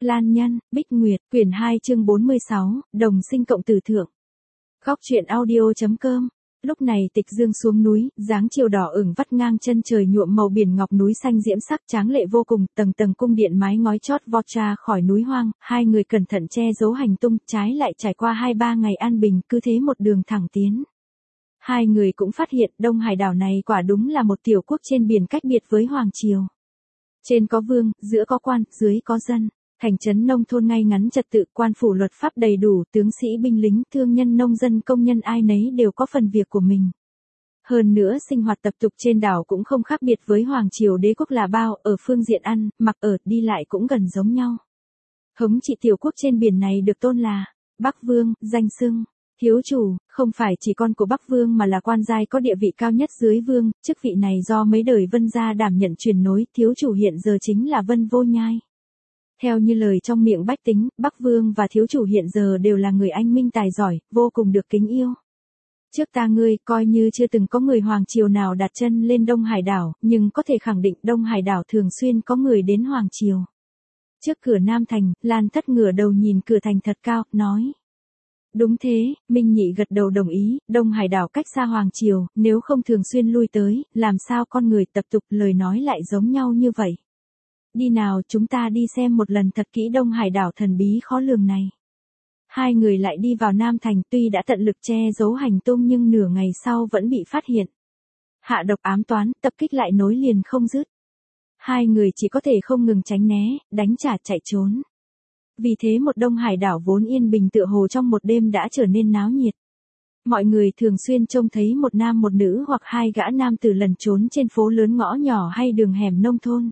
Lan Nhân, Bích Nguyệt, quyển 2 chương 46, đồng sinh cộng tử thượng. Góc truyện audio.com. Lúc này Tịch Dương xuống núi, dáng chiều đỏ ửng vắt ngang chân trời nhuộm màu biển ngọc núi xanh diễm sắc tráng lệ vô cùng, tầng tầng cung điện mái ngói chót vọt ra khỏi núi hoang, hai người cẩn thận che giấu hành tung, trái lại trải qua 2-3 ngày an bình, cứ thế một đường thẳng tiến. Hai người cũng phát hiện Đông Hải đảo này quả đúng là một tiểu quốc trên biển cách biệt với Hoàng Triều. Trên có vương, giữa có quan, dưới có dân. Thành trấn nông thôn ngay ngắn trật tự, quan phủ luật pháp đầy đủ, tướng sĩ binh lính, thương nhân nông dân công nhân ai nấy đều có phần việc của mình. Hơn nữa sinh hoạt tập tục trên đảo cũng không khác biệt với Hoàng Triều đế quốc là bao, ở phương diện ăn, mặc ở, đi lại cũng gần giống nhau. Thống trị tiểu quốc trên biển này được tôn là Bắc Vương, danh xưng thiếu chủ, không phải chỉ con của Bắc Vương mà là quan giai có địa vị cao nhất dưới Vương, chức vị này do mấy đời Vân gia đảm nhận truyền nối, thiếu chủ hiện giờ chính là Vân Vô Nhai. Theo như lời trong miệng bách tính, Bắc Vương và thiếu chủ hiện giờ đều là người anh minh tài giỏi, vô cùng được kính yêu. Trước ta ngươi, coi như chưa từng có người Hoàng Triều nào đặt chân lên Đông Hải đảo, nhưng có thể khẳng định Đông Hải đảo thường xuyên có người đến Hoàng Triều. Trước cửa Nam Thành, Lan Thất ngửa đầu nhìn cửa thành thật cao, nói. Đúng thế, Minh Nhị gật đầu đồng ý, Đông Hải đảo cách xa Hoàng Triều, nếu không thường xuyên lui tới, làm sao con người tập tục lời nói lại giống nhau như vậy. Đi nào, chúng ta đi xem một lần thật kỹ Đông Hải đảo thần bí khó lường này. Hai người lại đi vào Nam Thành, tuy đã tận lực che giấu hành tung nhưng nửa ngày sau vẫn bị phát hiện. Hạ độc ám toán, tập kích lại nối liền không dứt. Hai người chỉ có thể không ngừng tránh né, đánh trả chạy trốn. Vì thế một Đông Hải đảo vốn yên bình tựa hồ trong một đêm đã trở nên náo nhiệt. Mọi người thường xuyên trông thấy một nam một nữ hoặc hai gã nam tử lẩn trốn trên phố lớn ngõ nhỏ hay đường hẻm nông thôn.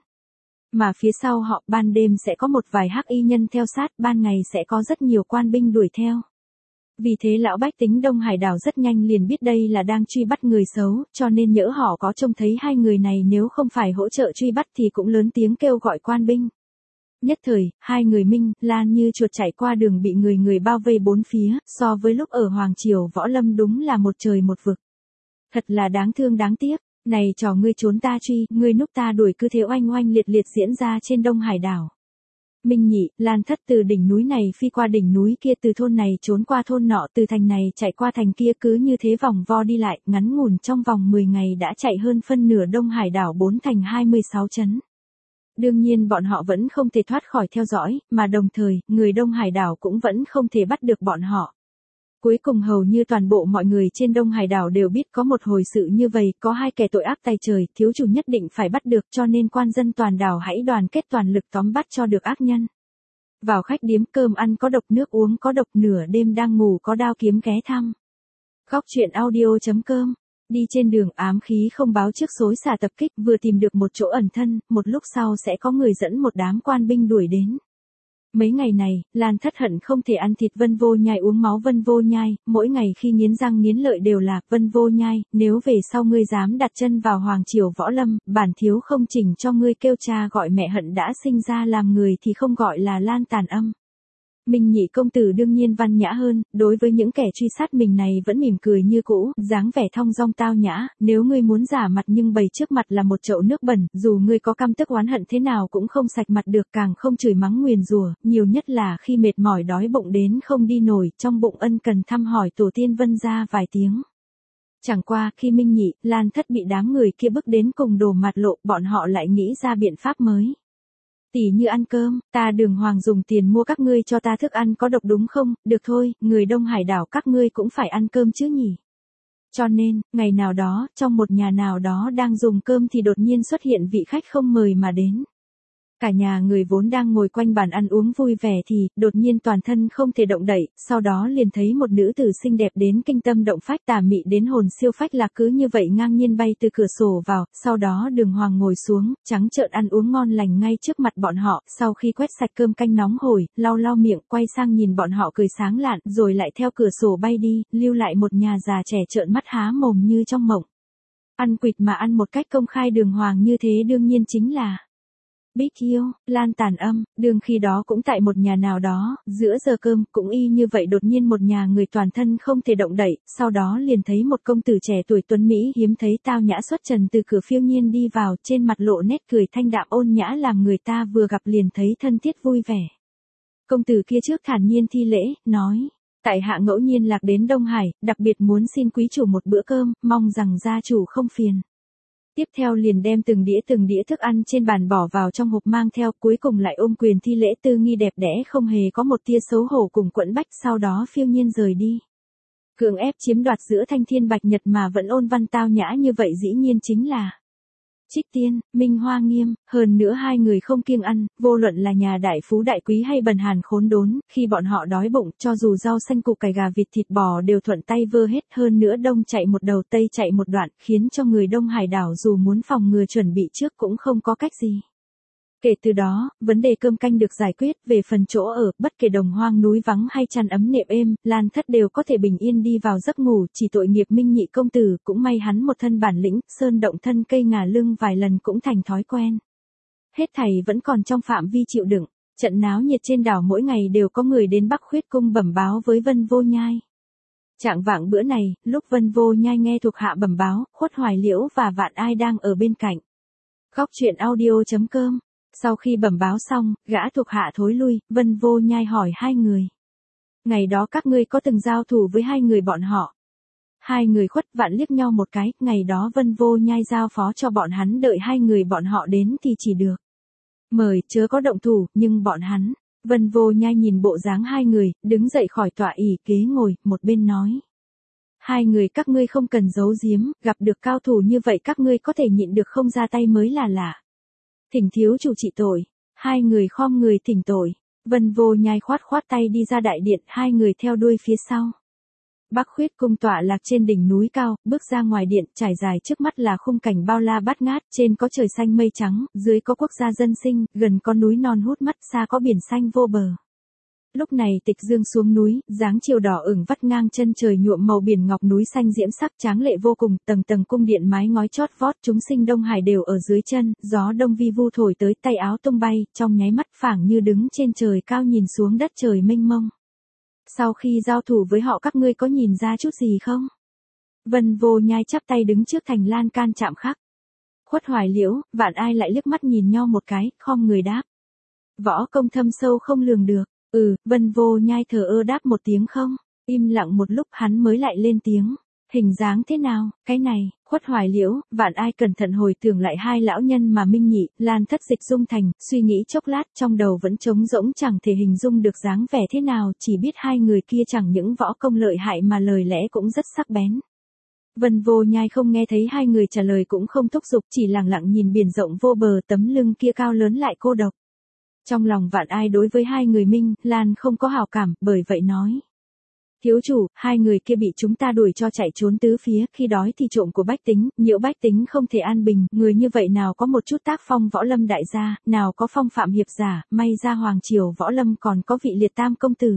Mà phía sau họ ban đêm sẽ có một vài hắc y nhân theo sát, ban ngày sẽ có rất nhiều quan binh đuổi theo. Vì thế lão bách tính Đông Hải đảo rất nhanh liền biết đây là đang truy bắt người xấu, cho nên nhỡ họ có trông thấy hai người này nếu không phải hỗ trợ truy bắt thì cũng lớn tiếng kêu gọi quan binh. Nhất thời, hai người Minh, Lan như chuột chạy qua đường bị người bao vây bốn phía, so với lúc ở Hoàng Triều Võ Lâm đúng là một trời một vực. Thật là đáng thương đáng tiếc. Này trò ngươi trốn ta truy, ngươi núp ta đuổi cứ thế oanh oanh liệt liệt diễn ra trên Đông Hải đảo. Minh Nhị, Lan Thất từ đỉnh núi này phi qua đỉnh núi kia, từ thôn này trốn qua thôn nọ, từ thành này chạy qua thành kia, cứ như thế vòng vo đi lại, ngắn ngủn trong vòng 10 ngày đã chạy hơn phân nửa Đông Hải đảo 4 thành 26 trấn. Đương nhiên bọn họ vẫn không thể thoát khỏi theo dõi, mà đồng thời, người Đông Hải đảo cũng vẫn không thể bắt được bọn họ. Cuối cùng hầu như toàn bộ mọi người trên Đông Hải đảo đều biết có một hồi sự như vậy, có hai kẻ tội ác tày trời, thiếu chủ nhất định phải bắt được, cho nên quan dân toàn đảo hãy đoàn kết toàn lực tóm bắt cho được ác nhân. Vào khách điếm, cơm ăn có độc, nước uống có độc, nửa đêm đang ngủ có đao kiếm ghé thăm. Góc truyện audio.com. Đi trên đường ám khí không báo trước xối xả tập kích, vừa tìm được một chỗ ẩn thân, một lúc sau sẽ có người dẫn một đám quan binh đuổi đến. Mấy ngày này, Lan Thất hận không thể ăn thịt Vân Vô Nhai uống máu Vân Vô Nhai, mỗi ngày khi nghiến răng nghiến lợi đều là, Vân Vô Nhai, nếu về sau ngươi dám đặt chân vào Hoàng Triều Võ Lâm, bản thiếu không chỉnh cho ngươi kêu cha gọi mẹ, hận đã sinh ra làm người thì không gọi là Lan tàn âm. Minh Nhị công tử đương nhiên văn nhã hơn, đối với những kẻ truy sát mình này vẫn mỉm cười như cũ, dáng vẻ thong dong tao nhã, nếu ngươi muốn giả mặt nhưng bày trước mặt là một chậu nước bẩn, dù ngươi có căm tức oán hận thế nào cũng không sạch mặt được, càng không chửi mắng nguyền rủa, nhiều nhất là khi mệt mỏi đói bụng đến không đi nổi, trong bụng ân cần thăm hỏi tổ tiên Vân gia vài tiếng. Chẳng qua khi Minh Nhị, Lan Thất bị đám người kia bức đến cùng đổ mặt lộ, bọn họ lại nghĩ ra biện pháp mới. Tỉ như ăn cơm, ta Đường Hoàng dùng tiền mua các ngươi cho ta thức ăn có độc đúng không, được thôi, người Đông Hải đảo các ngươi cũng phải ăn cơm chứ nhỉ. Cho nên, ngày nào đó, trong một nhà nào đó đang dùng cơm thì đột nhiên xuất hiện vị khách không mời mà đến. Cả nhà người vốn đang ngồi quanh bàn ăn uống vui vẻ thì, đột nhiên toàn thân không thể động đậy, sau đó liền thấy một nữ tử xinh đẹp đến kinh tâm động phách, tà mị đến hồn siêu phách lạc, cứ như vậy ngang nhiên bay từ cửa sổ vào, sau đó Đường Hoàng ngồi xuống, trắng trợn ăn uống ngon lành ngay trước mặt bọn họ, sau khi quét sạch cơm canh nóng hổi, lau lau miệng, quay sang nhìn bọn họ cười sáng lạn, rồi lại theo cửa sổ bay đi, lưu lại một nhà già trẻ trợn mắt há mồm như trong mộng. Ăn quỵt mà ăn một cách công khai Đường Hoàng như thế đương nhiên chính là Bích Yêu, Lan tàn âm, đường khi đó cũng tại một nhà nào đó, giữa giờ cơm, cũng y như vậy đột nhiên một nhà người toàn thân không thể động đậy, sau đó liền thấy một công tử trẻ tuổi tuấn Mỹ hiếm thấy tao nhã xuất trần từ cửa phiêu nhiên đi vào, trên mặt lộ nét cười thanh đạm ôn nhã làm người ta vừa gặp liền thấy thân thiết vui vẻ. Công tử kia trước thản nhiên thi lễ, nói. Tại hạ ngẫu nhiên lạc đến Đông Hải, đặc biệt muốn xin quý chủ một bữa cơm, mong rằng gia chủ không phiền. Tiếp theo liền đem từng đĩa thức ăn trên bàn bỏ vào trong hộp mang theo, cuối cùng lại ôm quyền thi lễ tư nghi đẹp đẽ không hề có một tia xấu hổ cùng quẫn bách, sau đó phiêu nhiên rời đi. Cưỡng ép chiếm đoạt giữa thanh thiên bạch nhật mà vẫn ôn văn tao nhã như vậy dĩ nhiên chính là Trích Tiên, Minh Hoa Nghiêm, hơn nữa hai người không kiêng ăn, vô luận là nhà đại phú đại quý hay bần hàn khốn đốn, khi bọn họ đói bụng, cho dù rau xanh củ cải gà vịt thịt bò đều thuận tay vơ hết, hơn nữa đông chạy một đầu tây chạy một đoạn, khiến cho người Đông Hải đảo dù muốn phòng ngừa chuẩn bị trước cũng không có cách gì. Kể từ đó, vấn đề cơm canh được giải quyết, về phần chỗ ở, bất kể đồng hoang núi vắng hay chăn ấm nệm êm, Lan Thất đều có thể bình yên đi vào giấc ngủ, chỉ tội nghiệp Minh Nhị công tử, cũng may hắn một thân bản lĩnh, sơn động thân cây ngả lưng vài lần cũng thành thói quen. Hết thảy vẫn còn trong phạm vi chịu đựng, trận náo nhiệt trên đảo mỗi ngày đều có người đến Bắc Khuyết cung bẩm báo với Vân Vô Nhai. Trạng vạng bữa này, lúc Vân Vô Nhai nghe thuộc hạ bẩm báo, Khuất Hoài Liễu và Vạn Ai đang ở bên cạnh. Góc truyện audio.com. Sau khi bẩm báo xong, gã thuộc hạ thối lui, Vân Vô Nhai hỏi hai người. Ngày đó các ngươi có từng giao thủ với hai người bọn họ? Hai người Khuất Vạn liếc nhau một cái, ngày đó Vân Vô Nhai giao phó cho bọn hắn đợi hai người bọn họ đến thì chỉ được. Mời chớ có động thủ, nhưng bọn hắn. Vân Vô Nhai nhìn bộ dáng hai người, đứng dậy khỏi tọa ỷ kế ngồi, một bên nói. Hai người các ngươi không cần giấu giếm, gặp được cao thủ như vậy các ngươi có thể nhịn được không ra tay mới là lạ. Thỉnh thiếu chủ trị tội. Hai người khom người thỉnh tội. Vân Vô Nhai khoát tay đi ra đại điện, hai người theo đuôi phía sau. Bắc Khuyết cung tọa lạc trên đỉnh núi cao, bước ra ngoài điện, trải dài trước mắt là khung cảnh bao la bát ngát, trên có trời xanh mây trắng, dưới có quốc gia dân sinh, gần có núi non hút mắt, xa có biển xanh vô bờ. Lúc này Tịch Dương xuống núi, dáng chiều đỏ ửng vắt ngang chân trời nhuộm màu biển ngọc núi xanh diễm sắc tráng lệ vô cùng, tầng tầng cung điện mái ngói chót vót, chúng sinh Đông Hải đều ở dưới chân, gió đông vi vu thổi tới, tay áo tung bay, trong nháy mắt phảng như đứng trên trời cao nhìn xuống đất trời mênh mông. Sau khi giao thủ với họ các ngươi có nhìn ra chút gì không? Vân Vô Nhai chắp tay đứng trước thành lan can chạm khắc. Khuất Hoài Liễu, Vạn Ai lại liếc mắt nhìn nhau một cái, khom người đáp. Võ công thâm sâu không lường được. Vân Vô Nhai thờ ơ đáp một tiếng không. Im lặng một lúc hắn mới lại lên tiếng. Hình dáng thế nào, cái này, Khuất Hoài Liễu, Vạn Ai cẩn thận hồi tưởng lại hai lão nhân mà Minh Nhị, Lan Thất Dịch dung thành, suy nghĩ chốc lát trong đầu vẫn trống rỗng chẳng thể hình dung được dáng vẻ thế nào, chỉ biết hai người kia chẳng những võ công lợi hại mà lời lẽ cũng rất sắc bén. Vân Vô Nhai không nghe thấy hai người trả lời cũng không thúc giục, chỉ lặng lặng nhìn biển rộng vô bờ, tấm lưng kia cao lớn lại cô độc. Trong lòng Vạn Ai đối với hai người Minh, Lan không có hảo cảm, bởi vậy nói. Thiếu chủ, hai người kia bị chúng ta đuổi cho chạy trốn tứ phía, khi đói thì trộm của bách tính, nhiễu bách tính không thể an bình, người như vậy nào có một chút tác phong võ lâm đại gia, nào có phong phạm hiệp giả, may ra hoàng triều võ lâm còn có vị liệt tam công tử.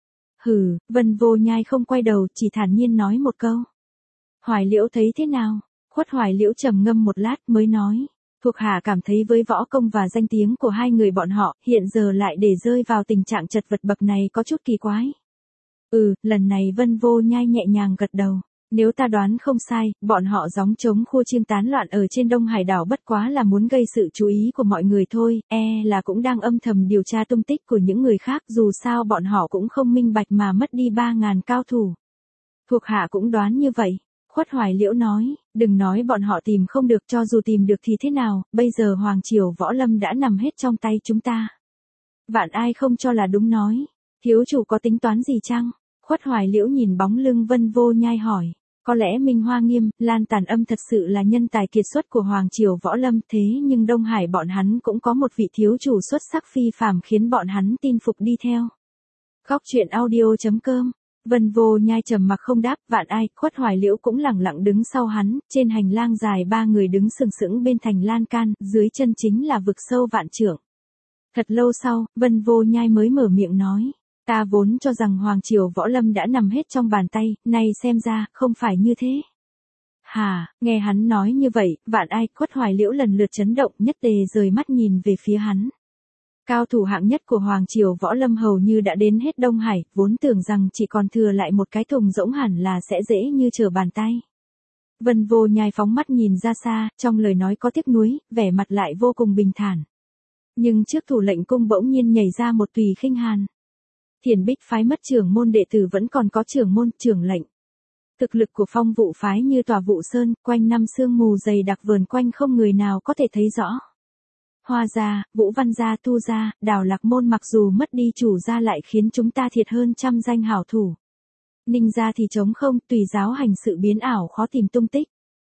Hừ, Vân Vô Nhai không quay đầu, chỉ thản nhiên nói một câu. Hoài Liễu thấy thế nào? Khuất Hoài Liễu trầm ngâm một lát mới nói. Thuộc hạ cảm thấy với võ công và danh tiếng của hai người bọn họ, hiện giờ lại để rơi vào tình trạng chật vật bậc này có chút kỳ quái. Lần này Vân Vô Nhai nhẹ nhàng gật đầu. Nếu ta đoán không sai, bọn họ gióng trống khua chiêng tán loạn ở trên Đông Hải đảo bất quá là muốn gây sự chú ý của mọi người thôi, là cũng đang âm thầm điều tra tung tích của những người khác, dù sao bọn họ cũng không minh bạch mà mất đi 3.000 cao thủ. Thuộc hạ cũng đoán như vậy. Khuất Hoài Liễu nói, đừng nói bọn họ tìm không được, cho dù tìm được thì thế nào, bây giờ hoàng triều võ lâm đã nằm hết trong tay chúng ta. Vạn Ai không cho là đúng nói, thiếu chủ có tính toán gì chăng? Khuất Hoài Liễu nhìn bóng lưng Vân Vô Nhai hỏi, có lẽ Minh Hoa Nghiêm, Lan Tàn Âm thật sự là nhân tài kiệt xuất của hoàng triều võ lâm, thế nhưng Đông Hải bọn hắn cũng có một vị thiếu chủ xuất sắc phi phàm khiến bọn hắn tin phục đi theo. Góc truyện audio.com. Vân Vô Nhai trầm mặc không đáp, Vạn Ai, Khuất Hoài Liễu cũng lặng lặng đứng sau hắn, trên hành lang dài ba người đứng sừng sững bên thành lan can, dưới chân chính là vực sâu vạn trượng. Thật lâu sau, Vân Vô Nhai mới mở miệng nói, ta vốn cho rằng hoàng triều võ lâm đã nằm hết trong bàn tay, nay xem ra, không phải như thế. Nghe hắn nói như vậy, Vạn Ai, Khuất Hoài Liễu lần lượt chấn động, nhất tề rời mắt nhìn về phía hắn. Cao thủ hạng nhất của hoàng triều võ lâm hầu như đã đến hết Đông Hải, vốn tưởng rằng chỉ còn thừa lại một cái thùng rỗng hẳn là sẽ dễ như trở bàn tay. Vân Vô Nhai phóng mắt nhìn ra xa, trong lời nói có tiếc nuối, vẻ mặt lại vô cùng bình thản. Nhưng trước thủ lệnh cung bỗng nhiên nhảy ra một Tùy Khinh Hàn. Thiền Bích phái mất trưởng môn đệ tử vẫn còn có trưởng môn, trưởng lệnh. Thực lực của Phong Vụ phái như tòa Vụ Sơn, quanh năm sương mù dày đặc vờn quanh không người nào có thể thấy rõ. Hoa gia, Vũ Văn gia, Tu gia, Đào Lạc môn mặc dù mất đi chủ gia lại khiến chúng ta thiệt hơn trăm danh hảo thủ. Ninh gia thì trống không, Tùy giáo hành sự biến ảo khó tìm tung tích.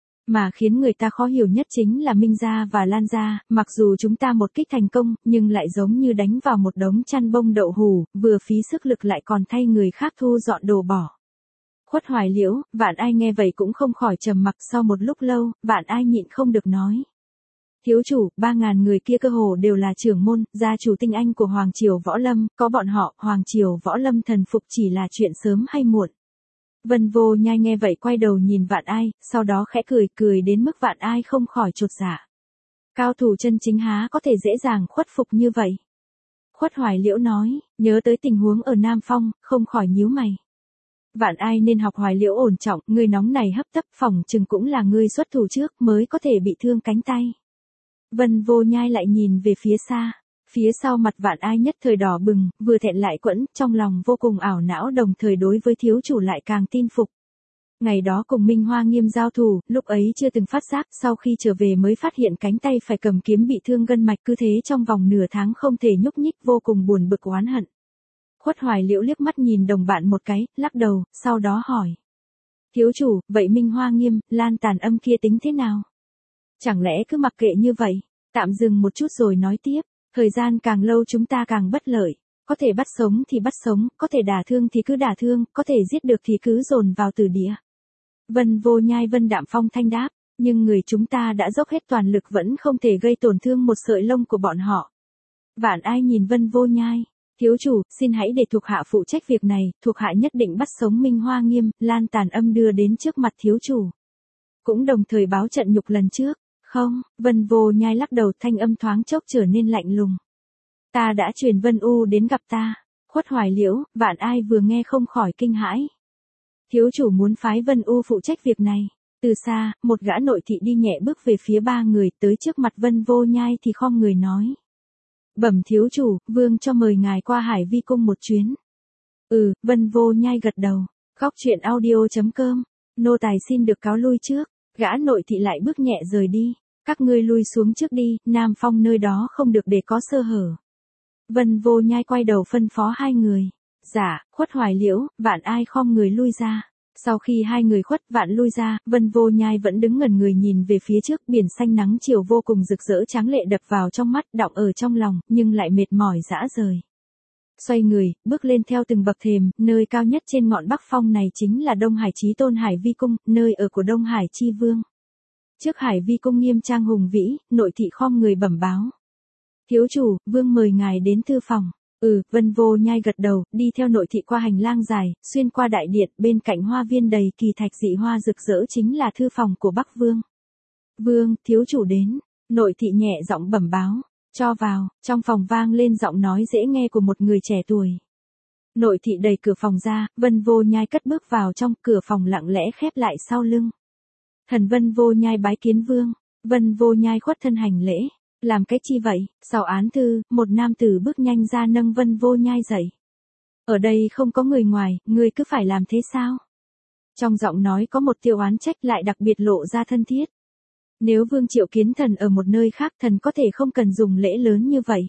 Mà khiến người ta khó hiểu nhất chính là Minh gia và Lan gia, mặc dù chúng ta một kích thành công, nhưng lại giống như đánh vào một đống chăn bông đậu hủ, vừa phí sức lực lại còn thay người khác thu dọn đồ bỏ. Khuất Hoài Liễu, Vạn Ai nghe vậy cũng không khỏi trầm mặc, sau một lúc lâu, Vạn Ai nhịn không được nói. Thiếu chủ, 3.000 người kia cơ hồ đều là trưởng môn, gia chủ tinh anh của Hoàng Triều Võ Lâm, có bọn họ, Hoàng Triều Võ Lâm thần phục chỉ là chuyện sớm hay muộn. Vân Vô Nhai nghe vậy quay đầu nhìn Vạn Ai, sau đó khẽ cười đến mức Vạn Ai không khỏi chột dạ. Cao thủ chân chính há có thể dễ dàng khuất phục như vậy. Khuất Hoài Liễu nói, nhớ tới tình huống ở Nam Phong, không khỏi nhíu mày. Vạn Ai nên học Hoài Liễu ổn trọng, người nóng này hấp tấp, phỏng chừng cũng là người xuất thủ trước mới có thể bị thương cánh tay. Vân Vô Nhai lại nhìn về phía xa. Phía sau mặt Vạn Ai nhất thời đỏ bừng, vừa thẹn lại quẫn, trong lòng vô cùng ảo não, đồng thời đối với thiếu chủ lại càng tin phục. Ngày đó cùng Minh Hoa Nghiêm giao thủ, lúc ấy chưa từng phát giác, sau khi trở về mới phát hiện cánh tay phải cầm kiếm bị thương gân mạch, cứ thế trong vòng nửa tháng không thể nhúc nhích, vô cùng buồn bực oán hận. Khuất Hoài Liễu liếc mắt nhìn đồng bạn một cái, lắc đầu, sau đó hỏi. Thiếu chủ, vậy Minh Hoa Nghiêm, Lan Tàn Âm kia tính thế nào? Chẳng lẽ cứ mặc kệ như vậy? Tạm dừng một chút rồi nói tiếp. Thời gian càng lâu chúng ta càng bất lợi, có thể bắt sống thì bắt sống, có thể đả thương thì cứ đả thương, có thể giết được thì cứ dồn vào tử địa. Vân Vô Nhai Vân Đạm Phong thanh đáp, nhưng người chúng ta đã dốc hết toàn lực vẫn không thể gây tổn thương một sợi lông của bọn họ. Vạn Ai nhìn Vân Vô Nhai, thiếu chủ, xin hãy để thuộc hạ phụ trách việc này, thuộc hạ nhất định bắt sống Minh Hoa Nghiêm, Lan Tàn Âm đưa đến trước mặt thiếu chủ. Cũng đồng thời báo trận nhục lần trước. Không, Vân Vô Nhai lắc đầu, thanh âm thoáng chốc trở nên lạnh lùng. Ta đã truyền Vân U đến gặp ta. Khuất Hoài Liễu, Vạn Ai vừa nghe không khỏi kinh hãi. Thiếu chủ muốn phái Vân U phụ trách việc này. Từ xa, một gã nội thị đi nhẹ bước về phía ba người, tới trước mặt Vân Vô Nhai thì khom người nói. Bẩm thiếu chủ, vương cho mời ngài qua Hải Vi cung một chuyến. Vân Vô Nhai gật đầu. Góc truyện audio.com, nô tài xin được cáo lui trước. Gã nội thị lại bước nhẹ rời đi. Các ngươi lui xuống trước đi, Nam Phong nơi đó không được để có sơ hở. Vân Vô Nhai quay đầu phân phó hai người. Dạ, Khuất Hoài Liễu, Vạn Ai khom người lui ra. Sau khi hai người khuất vạn lui ra, Vân Vô Nhai vẫn đứng ngẩn người nhìn về phía trước, biển xanh nắng chiều vô cùng rực rỡ tráng lệ đập vào trong mắt, đọng ở trong lòng, nhưng lại mệt mỏi rã rời. Xoay người, bước lên theo từng bậc thềm, nơi cao nhất trên ngọn Bắc Phong này chính là Đông Hải Chí Tôn Hải Vi Cung, nơi ở của Đông Hải Chi Vương. Trước Hải Vi Cung nghiêm trang hùng vĩ, nội thị khom người bẩm báo. Thiếu chủ, vương mời ngài đến thư phòng. Vân Vô Nhai gật đầu, đi theo nội thị qua hành lang dài, xuyên qua đại điện, bên cạnh hoa viên đầy kỳ thạch dị hoa rực rỡ chính là thư phòng của Bắc Vương. Vương, thiếu chủ đến, nội thị nhẹ giọng bẩm báo. Cho vào, trong phòng vang lên giọng nói dễ nghe của một người trẻ tuổi. Nội thị đẩy cửa phòng ra, Vân Vô Nhai cất bước vào trong, cửa phòng lặng lẽ khép lại sau lưng. Thần Vân Vô Nhai bái kiến vương. Vân Vô Nhai khuất thân hành lễ. Làm cái chi vậy? Sau án thư, một nam tử bước nhanh ra nâng Vân Vô Nhai dậy. Ở đây không có người ngoài, ngươi cứ phải làm thế sao? Trong giọng nói có một tia oán trách lại đặc biệt lộ ra thân thiết. Nếu Vương triệu kiến thần ở một nơi khác, thần có thể không cần dùng lễ lớn như vậy.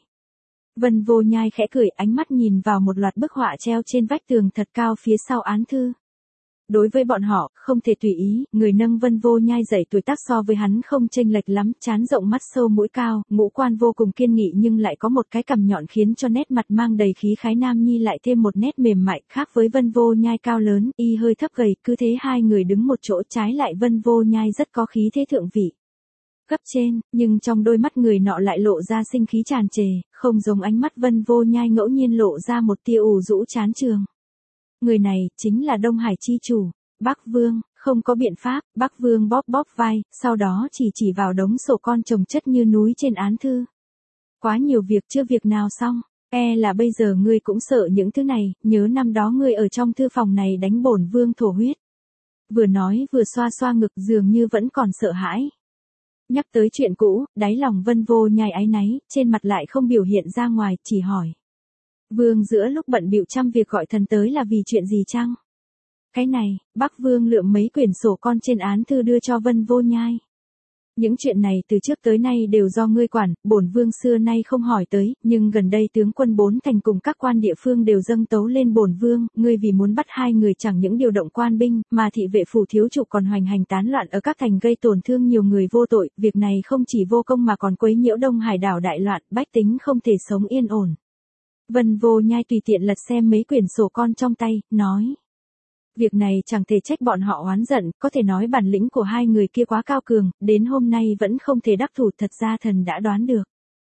Vân Vô Nhai khẽ cười, ánh mắt nhìn vào một loạt bức họa treo trên vách tường thật cao phía sau án thư. Đối với bọn họ, không thể tùy ý, người nâng Vân Vô Nhai dậy tuổi tác so với hắn không chênh lệch lắm, trán rộng mắt sâu mũi cao, ngũ quan vô cùng kiên nghị nhưng lại có một cái cằm nhọn khiến cho nét mặt mang đầy khí khái nam nhi lại thêm một nét mềm mại, khác với Vân Vô Nhai cao lớn, y hơi thấp gầy, cứ thế hai người đứng một chỗ, trái lại Vân Vô Nhai rất có khí thế thượng vị. Cấp trên, nhưng trong đôi mắt người nọ lại lộ ra sinh khí tràn trề, không giống ánh mắt Vân Vô Nhai ngẫu nhiên lộ ra một tia ủ rũ chán trường. Người này, chính là Đông Hải chi chủ, Bắc Vương. Không có biện pháp, Bắc Vương bóp bóp vai, sau đó chỉ vào đống sổ con chồng chất như núi trên án thư. Quá nhiều việc chưa việc nào xong, là bây giờ ngươi cũng sợ những thứ này, nhớ năm đó ngươi ở trong thư phòng này đánh bổn vương thổ huyết. Vừa nói vừa xoa xoa ngực dường như vẫn còn sợ hãi. Nhắc tới chuyện cũ, đáy lòng Vân Vô Nhai áy náy, trên mặt lại không biểu hiện ra ngoài, chỉ hỏi. Vương giữa lúc bận bịu trăm việc gọi thần tới là vì chuyện gì chăng? Cái này, Bắc Vương lượm mấy quyển sổ con trên án thư đưa cho Vân Vô Nhai. Những chuyện này từ trước tới nay đều do ngươi quản, bổn vương xưa nay không hỏi tới, nhưng gần đây tướng quân bốn thành cùng các quan địa phương đều dâng tấu lên bổn vương, ngươi vì muốn bắt hai người chẳng những điều động quan binh, mà thị vệ phủ thiếu chủ còn hoành hành tán loạn ở các thành gây tổn thương nhiều người vô tội, việc này không chỉ vô công mà còn quấy nhiễu Đông Hải đảo đại loạn, bách tính không thể sống yên ổn. Vân Vô Nhai tùy tiện lật xem mấy quyển sổ con trong tay, nói. Việc này chẳng thể trách bọn họ oán giận, có thể nói bản lĩnh của hai người kia quá cao cường, đến hôm nay vẫn không thể đắc thủ, thật ra thần đã đoán được.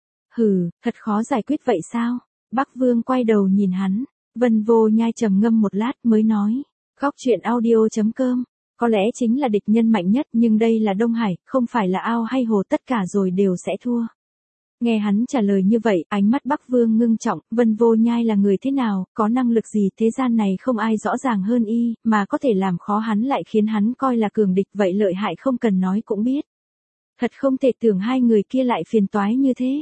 Hừ, thật khó giải quyết vậy sao? Bắc Vương quay đầu nhìn hắn, Vân Vô Nhai trầm ngâm một lát mới nói. Góc chuyện audio.com, có lẽ chính là địch nhân mạnh nhất nhưng đây là Đông Hải, không phải là ao hay hồ, tất cả rồi đều sẽ thua. Nghe hắn trả lời như vậy, ánh mắt Bắc Vương ngưng trọng, Vân Vô Nhai là người thế nào, có năng lực gì, thế gian này không ai rõ ràng hơn y, mà có thể làm khó hắn lại khiến hắn coi là cường địch, vậy lợi hại không cần nói cũng biết. Thật không thể tưởng hai người kia lại phiền toái như thế.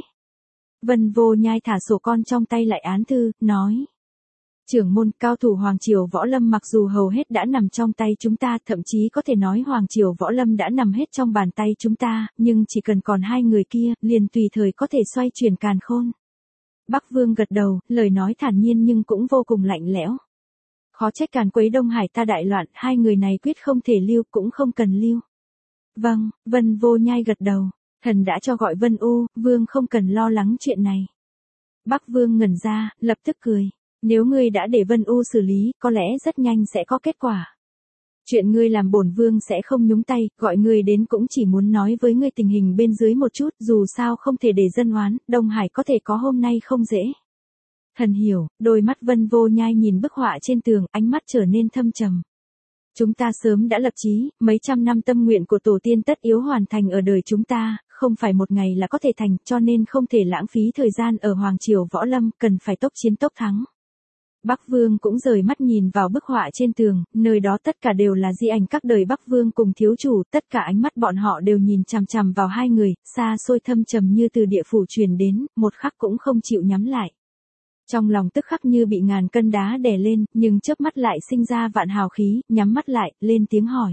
Vân Vô Nhai thả sổ con trong tay lại án thư, nói. Trưởng môn, cao thủ Hoàng Triều Võ Lâm mặc dù hầu hết đã nằm trong tay chúng ta, thậm chí có thể nói Hoàng Triều Võ Lâm đã nằm hết trong bàn tay chúng ta, nhưng chỉ cần còn hai người kia, liền tùy thời có thể xoay chuyển càn khôn. Bắc Vương gật đầu, lời nói thản nhiên nhưng cũng vô cùng lạnh lẽo. Khó trách càn quấy Đông Hải ta đại loạn, hai người này quyết không thể lưu, cũng không cần lưu. Vâng, Vân Vô Nhai gật đầu, thần đã cho gọi Vân U, Vương không cần lo lắng chuyện này. Bắc Vương ngẩn ra, lập tức cười. Nếu ngươi đã để Vân U xử lý, có lẽ rất nhanh sẽ có kết quả. Chuyện ngươi làm bổn vương sẽ không nhúng tay, gọi ngươi đến cũng chỉ muốn nói với ngươi tình hình bên dưới một chút, dù sao không thể để dân oán, Đông Hải có thể có hôm nay không dễ. Thần hiểu, đôi mắt Vân Vô Nhai nhìn bức họa trên tường, ánh mắt trở nên thâm trầm. Chúng ta sớm đã lập chí, mấy trăm năm tâm nguyện của tổ tiên tất yếu hoàn thành ở đời chúng ta, không phải một ngày là có thể thành, cho nên không thể lãng phí thời gian ở Hoàng Triều Võ Lâm, cần phải tốc chiến tốc thắng. Bắc Vương cũng rời mắt nhìn vào bức họa trên tường, nơi đó tất cả đều là di ảnh các đời Bắc Vương cùng thiếu chủ, tất cả ánh mắt bọn họ đều nhìn chằm chằm vào hai người, xa xôi thâm trầm như từ địa phủ truyền đến, một khắc cũng không chịu nhắm lại. Trong lòng tức khắc như bị ngàn cân đá đè lên, nhưng chớp mắt lại sinh ra vạn hào khí, nhắm mắt lại, lên tiếng hỏi.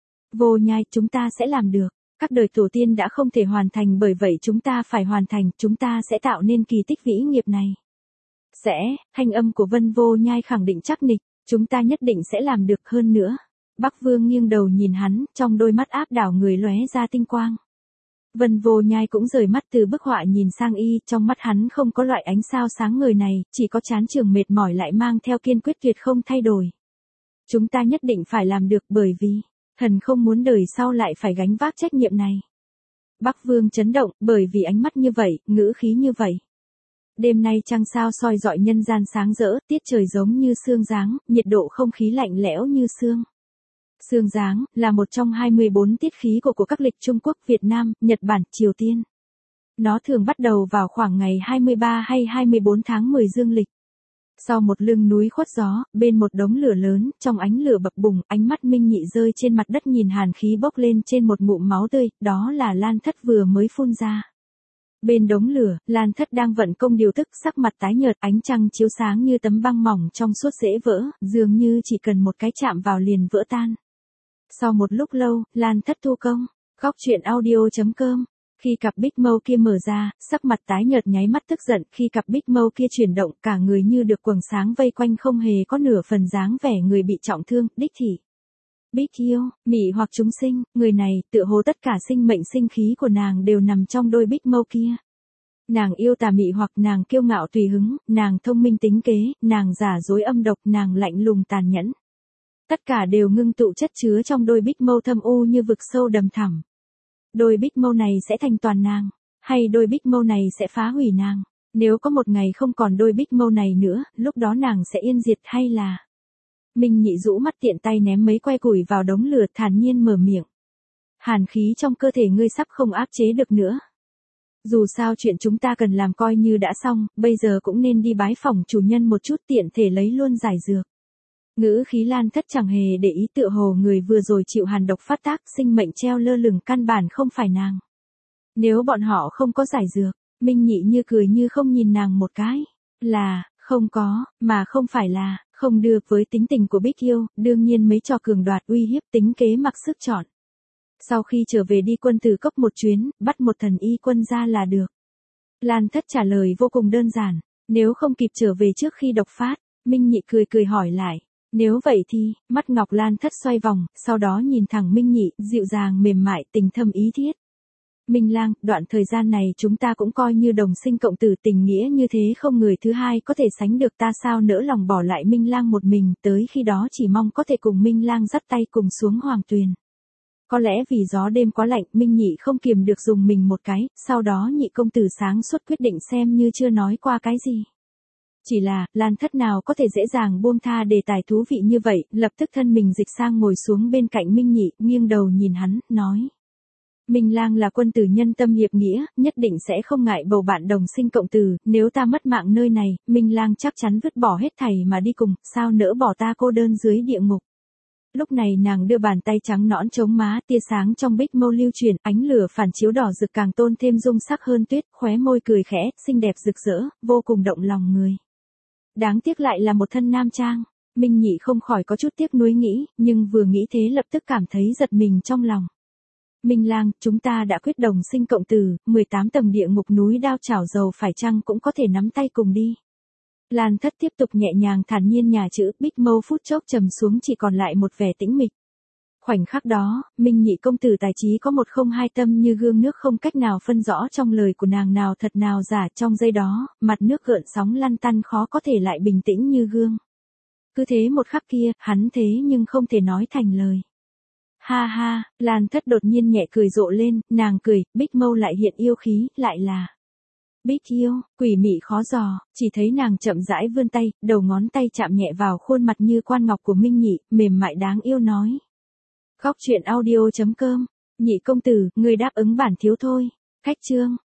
Vô Nhai, chúng ta sẽ làm được, các đời tổ tiên đã không thể hoàn thành, bởi vậy chúng ta phải hoàn thành, chúng ta sẽ tạo nên kỳ tích vĩ nghiệp này. Sẽ, thanh âm của Vân Vô Nhai khẳng định chắc nịch, chúng ta nhất định sẽ làm được hơn nữa. Bắc Vương nghiêng đầu nhìn hắn, trong đôi mắt áp đảo người lóe ra tinh quang. Vân Vô Nhai cũng rời mắt từ bức họa nhìn sang y, trong mắt hắn không có loại ánh sao sáng ngời này, chỉ có chán trường mệt mỏi lại mang theo kiên quyết tuyệt không thay đổi. Chúng ta nhất định phải làm được bởi vì, thần không muốn đời sau lại phải gánh vác trách nhiệm này. Bắc Vương chấn động, bởi vì ánh mắt như vậy, ngữ khí như vậy. Đêm nay trăng sao soi rọi nhân gian sáng rỡ, tiết trời giống như sương giáng, nhiệt độ không khí lạnh lẽo như sương. Sương giáng là một trong 24 tiết khí của các lịch Trung Quốc, Việt Nam, Nhật Bản, Triều Tiên. Nó thường bắt đầu vào khoảng ngày 23 hay 24 tháng 10 dương lịch. Sau một lưng núi khuất gió, bên một đống lửa lớn, trong ánh lửa bập bùng, ánh mắt Minh Nhị rơi trên mặt đất nhìn hàn khí bốc lên trên một ngụm máu tươi, đó là Lan Thất vừa mới phun ra. Bên đống lửa, Lan Thất đang vận công điều tức, sắc mặt tái nhợt, ánh trăng chiếu sáng như tấm băng mỏng trong suốt dễ vỡ, dường như chỉ cần một cái chạm vào liền vỡ tan. Sau một lúc lâu, Lan Thất thu công. Góc chuyện audio.com. Khi cặp bích mâu kia mở ra, sắc mặt tái nhợt nháy mắt tức giận, khi cặp bích mâu kia chuyển động, cả người như được quầng sáng vây quanh, không hề có nửa phần dáng vẻ người bị trọng thương, đích thị. Bích yêu, mị hoặc chúng sinh, người này, tựa hồ tất cả sinh mệnh sinh khí của nàng đều nằm trong đôi bích mâu kia. Nàng yêu tà mị hoặc nàng kiêu ngạo tùy hứng, nàng thông minh tính kế, nàng giả dối âm độc, nàng lạnh lùng tàn nhẫn. Tất cả đều ngưng tụ chất chứa trong đôi bích mâu thâm u như vực sâu đầm thẳm. Đôi bích mâu này sẽ thành toàn nàng, hay đôi bích mâu này sẽ phá hủy nàng? Nếu có một ngày không còn đôi bích mâu này nữa, lúc đó nàng sẽ yên diệt hay là... Minh Nhị rũ mắt tiện tay ném mấy que củi vào đống lửa, thản nhiên mở miệng. Hàn khí trong cơ thể ngươi sắp không áp chế được nữa. Dù sao chuyện chúng ta cần làm coi như đã xong, bây giờ cũng nên đi bái phỏng chủ nhân một chút, tiện thể lấy luôn giải dược. Ngữ khí Lan Thất chẳng hề để ý, tựa hồ người vừa rồi chịu hàn độc phát tác, sinh mệnh treo lơ lửng, căn bản không phải nàng. Nếu bọn họ không có giải dược, Minh Nhị như cười như không nhìn nàng một cái. Là, không có, mà không phải là, không được với tính tình của Bích Yêu, đương nhiên mấy trò cường đoạt uy hiếp tính kế mặc sức chọn. Sau khi trở về đi quân tử cốc một chuyến, bắt một thần y quân ra là được. Lan Thất trả lời vô cùng đơn giản, nếu không kịp trở về trước khi độc phát, Minh Nhị cười cười hỏi lại. Nếu vậy thì, mắt Ngọc Lan Thất xoay vòng, sau đó nhìn thẳng Minh Nhị, dịu dàng mềm mại tình thâm ý thiết. Minh Lang, đoạn thời gian này chúng ta cũng coi như đồng sinh cộng tử, tình nghĩa như thế không người thứ hai có thể sánh được, ta sao nỡ lòng bỏ lại Minh Lang một mình, tới khi đó chỉ mong có thể cùng Minh Lang dắt tay cùng xuống Hoàng Tuyền. Có lẽ vì gió đêm quá lạnh, Minh Nhị không kiềm được dùng mình một cái, sau đó Nhị công tử sáng suốt quyết định xem như chưa nói qua cái gì. Chỉ là, Lan Thất nào có thể dễ dàng buông tha đề tài thú vị như vậy, lập tức thân mình dịch sang ngồi xuống bên cạnh Minh Nhị, nghiêng đầu nhìn hắn, nói. Minh Lang là quân tử nhân tâm hiệp nghĩa, nhất định sẽ không ngại bầu bạn đồng sinh cộng tử, nếu ta mất mạng nơi này, Minh Lang chắc chắn vứt bỏ hết thảy mà đi cùng, sao nỡ bỏ ta cô đơn dưới địa ngục. Lúc này nàng đưa bàn tay trắng nõn chống má, tia sáng trong bích mâu lưu chuyển, ánh lửa phản chiếu đỏ rực càng tôn thêm dung sắc hơn tuyết, khóe môi cười khẽ, xinh đẹp rực rỡ, vô cùng động lòng người. Đáng tiếc lại là một thân nam trang, Minh Nhị không khỏi có chút tiếc nuối nghĩ, nhưng vừa nghĩ thế lập tức cảm thấy giật mình trong lòng. Minh Lang, chúng ta đã quyết đồng sinh cộng tử, 18 tầng địa ngục núi đao chảo dầu phải chăng cũng có thể nắm tay cùng đi. Lan Thất tiếp tục nhẹ nhàng thản nhiên nhà chữ, bích mâu phút chốc trầm xuống chỉ còn lại một vẻ tĩnh mịch. Khoảnh khắc đó, Minh Nhị công tử tài trí có một không hai tâm như gương nước, không cách nào phân rõ trong lời của nàng nào thật nào giả, trong giây đó, mặt nước gợn sóng lăn tăn khó có thể lại bình tĩnh như gương. Cứ thế một khắc kia, hắn thế nhưng không thể nói thành lời. Ha ha, Lan Thất đột nhiên nhẹ cười rộ lên, nàng cười, bích mâu lại hiện yêu khí, lại là Bích Yêu, quỷ mị khó dò, chỉ thấy nàng chậm rãi vươn tay, đầu ngón tay chạm nhẹ vào khuôn mặt như quan ngọc của Minh Nhị, mềm mại đáng yêu nói. Góc truyện audio.com, Nhị công tử, ngươi đáp ứng bản thiếu thôi. Khách chương.